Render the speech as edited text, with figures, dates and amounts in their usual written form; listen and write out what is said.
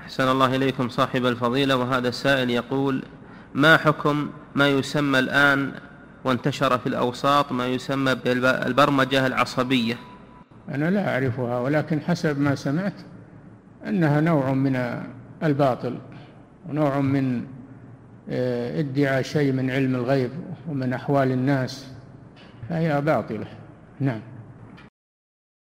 أحسن الله إليكم صاحب الفضيلة. وهذا السائل يقول: ما حكم ما يسمى الآن وانتشر في الأوساط ما يسمى بالبرمجة العصبية؟ أنا لا أعرفها، ولكن حسب ما سمعت أنها نوع من الباطل ونوع من ادعاء شيء من علم الغيب ومن أحوال الناس، فهي باطلة. نعم.